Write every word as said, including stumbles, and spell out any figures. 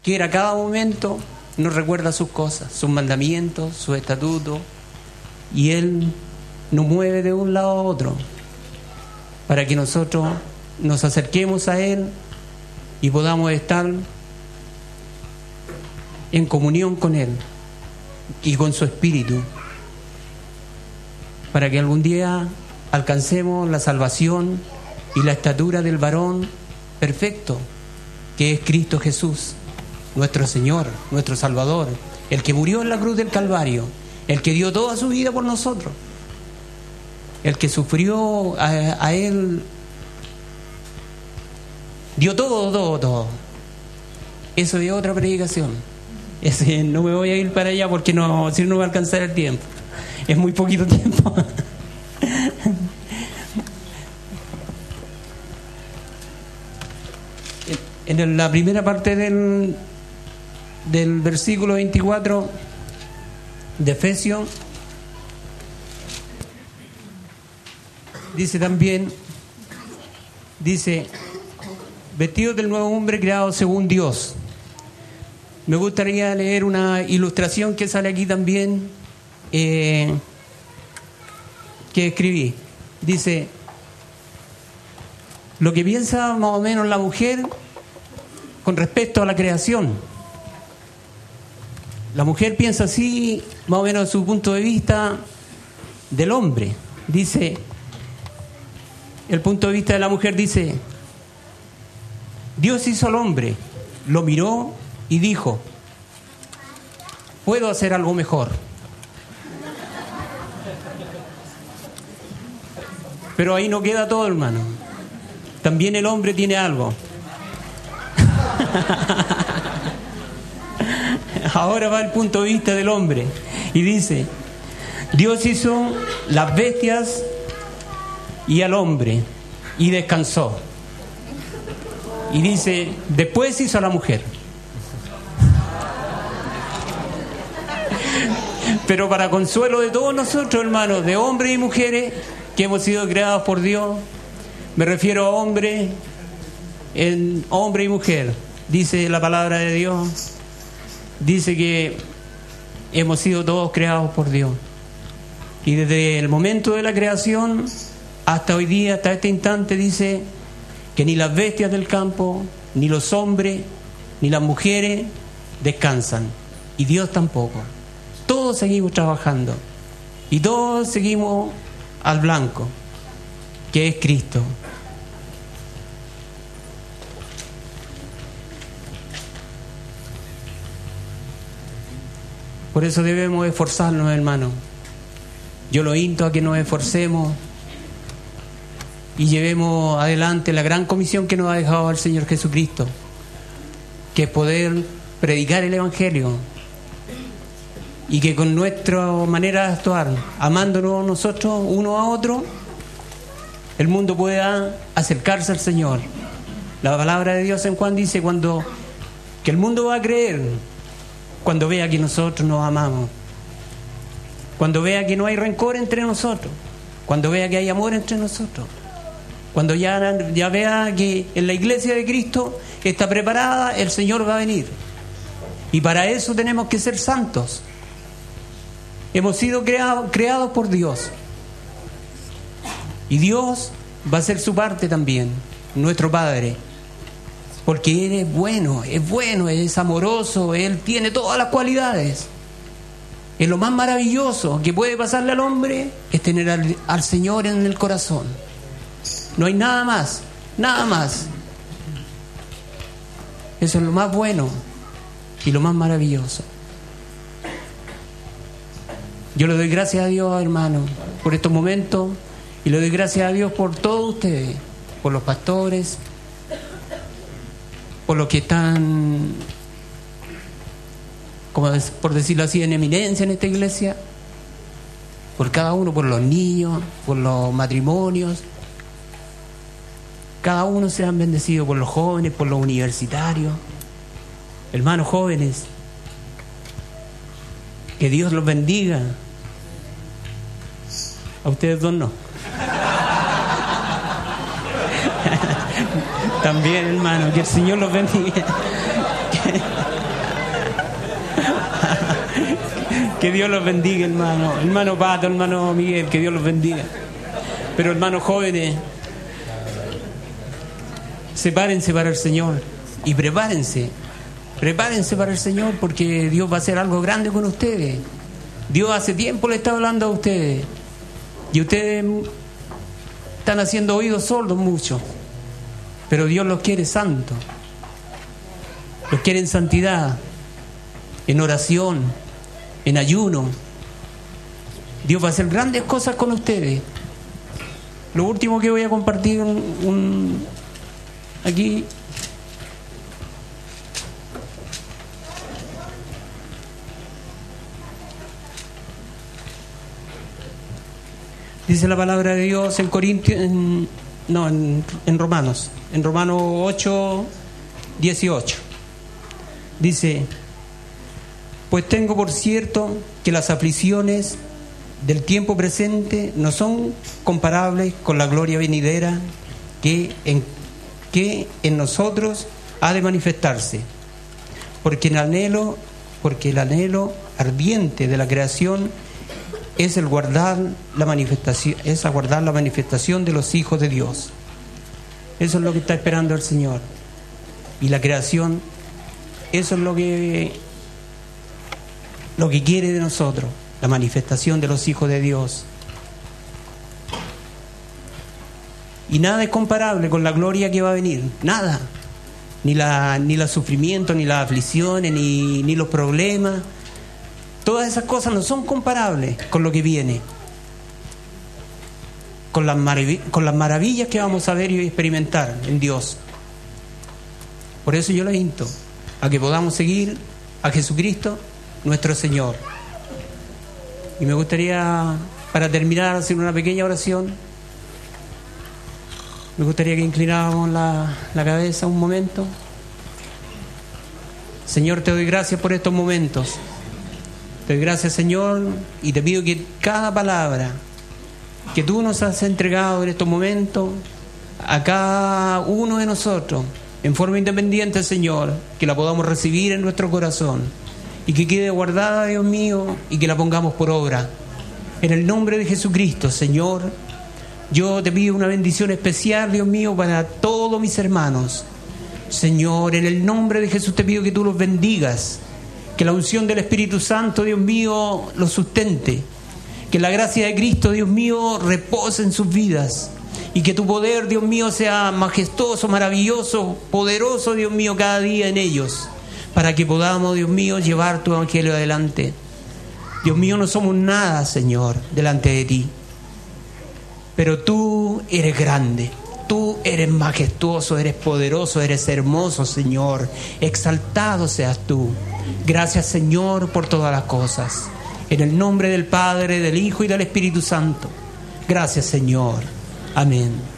quiera a cada momento, nos recuerda sus cosas, sus mandamientos, sus estatutos, y Él nos mueve de un lado a otro para que nosotros nos acerquemos a Él y podamos estar en comunión con Él y con su Espíritu, para que algún día alcancemos la salvación y la estatura del varón perfecto, que es Cristo Jesús, nuestro Señor, nuestro Salvador, el que murió en la cruz del Calvario, el que dio toda su vida por nosotros, el que sufrió a, a Él, dio todo, todo, todo. Eso es otra predicación. Ese, no me voy a ir para allá porque no, si no va a alcanzar el tiempo. Es muy poquito tiempo. En la primera parte del, del versículo veinticuatro de Efesios, dice también, dice, vestidos del nuevo hombre creado según Dios. Me gustaría leer una ilustración que sale aquí también, eh, que escribí. Dice, lo que piensa más o menos la mujer con respecto a la creación. La mujer piensa así, más o menos desde su punto de vista del hombre. Dice, el punto de vista de la mujer dice, Dios hizo al hombre, lo miró y dijo, puedo hacer algo mejor. Pero ahí no queda todo, hermano. También el hombre tiene algo. Ahora va el punto de vista del hombre y dice, Dios hizo las bestias y al hombre y descansó. Y dice, después hizo a la mujer. Pero para consuelo de todos nosotros, hermanos, de hombres y mujeres que hemos sido creados por Dios, me refiero a hombre, en hombre y mujer, dice la palabra de Dios, dice que hemos sido todos creados por Dios. Y desde el momento de la creación hasta hoy día, hasta este instante, dice que ni las bestias del campo, ni los hombres, ni las mujeres descansan. Y Dios tampoco. Todos seguimos trabajando. Y todos seguimos al blanco, que es Cristo. Por eso debemos esforzarnos, hermanos. Yo lo insto a que nos esforcemos y llevemos adelante la gran comisión que nos ha dejado el Señor Jesucristo, que es poder predicar el Evangelio, y que con nuestra manera de actuar, amándonos nosotros uno a otro, el mundo pueda acercarse al Señor. La palabra de Dios en Juan dice cuando que el mundo va a creer cuando vea que nosotros nos amamos, cuando vea que no hay rencor entre nosotros, cuando vea que hay amor entre nosotros, cuando ya, ya vea que en la iglesia de Cristo está preparada, el Señor va a venir. Y para eso tenemos que ser santos. Hemos sido creados, creados por Dios. Y Dios va a hacer su parte también, nuestro Padre. Porque Él es bueno, es bueno, es amoroso, Él tiene todas las cualidades. Es lo más maravilloso que puede pasarle al hombre, es tener al, al Señor en el corazón. No hay nada más, nada más. Eso es lo más bueno y lo más maravilloso. Yo le doy gracias a Dios, hermano, por estos momentos, y le doy gracias a Dios por todos ustedes, por los pastores, por los que están, como por decirlo así, en eminencia en esta iglesia, por cada uno, por los niños, por los matrimonios. Cada uno sean bendecidos, por los jóvenes, por los universitarios. Hermanos jóvenes, que Dios los bendiga. A ustedes dos no. También, hermano, que el Señor los bendiga. Que Dios los bendiga, hermano. Hermano Pato, hermano Miguel, que Dios los bendiga. Pero hermanos jóvenes, sepárense para el Señor y prepárense. Prepárense para el Señor, porque Dios va a hacer algo grande con ustedes. Dios hace tiempo le está hablando a ustedes. Y ustedes están haciendo oídos sordos mucho. Pero Dios los quiere santos. Los quiere en santidad, en oración, en ayuno. Dios va a hacer grandes cosas con ustedes. Lo último que voy a compartir un, un, aquí. Dice la palabra de Dios en Corintios, en, no, en, en Romanos, en Romanos ocho, dieciocho. Dice: pues tengo por cierto que las aflicciones del tiempo presente no son comparables con la gloria venidera que en, que en nosotros ha de manifestarse. Porque el anhelo, porque el anhelo ardiente de la creación es el guardar la manifestación, es aguardar la manifestación de los hijos de Dios. Eso es lo que está esperando el Señor. Y la creación, eso es lo que lo que quiere de nosotros, la manifestación de los hijos de Dios. Y nada es comparable con la gloria que va a venir, nada. Ni la ni los sufrimientos, ni las aflicciones, ni, ni los problemas. Todas esas cosas no son comparables con lo que viene, con las, marav- con las maravillas que vamos a ver y experimentar en Dios. Por eso yo les insto a que podamos seguir a Jesucristo, nuestro Señor. Y me gustaría, para terminar, hacer una pequeña oración. Me gustaría que inclináramos la, la cabeza un momento. Señor, te doy gracias por estos momentos. Te doy gracias, Señor, y te pido que cada palabra que tú nos has entregado en estos momentos, a cada uno de nosotros, en forma independiente, Señor, que la podamos recibir en nuestro corazón y que quede guardada, Dios mío, y que la pongamos por obra. En el nombre de Jesucristo, Señor, yo te pido una bendición especial, Dios mío, para todos mis hermanos. Señor, en el nombre de Jesús te pido que tú los bendigas. Que la unción del Espíritu Santo, Dios mío, los sustente. Que la gracia de Cristo, Dios mío, repose en sus vidas. Y que tu poder, Dios mío, sea majestuoso, maravilloso, poderoso, Dios mío, cada día en ellos. Para que podamos, Dios mío, llevar tu evangelio adelante. Dios mío, no somos nada, Señor, delante de ti. Pero tú eres grande. Tú eres majestuoso, eres poderoso, eres hermoso, Señor. Exaltado seas tú. Gracias, Señor, por todas las cosas. En el nombre del Padre, del Hijo y del Espíritu Santo. Gracias, Señor. Amén.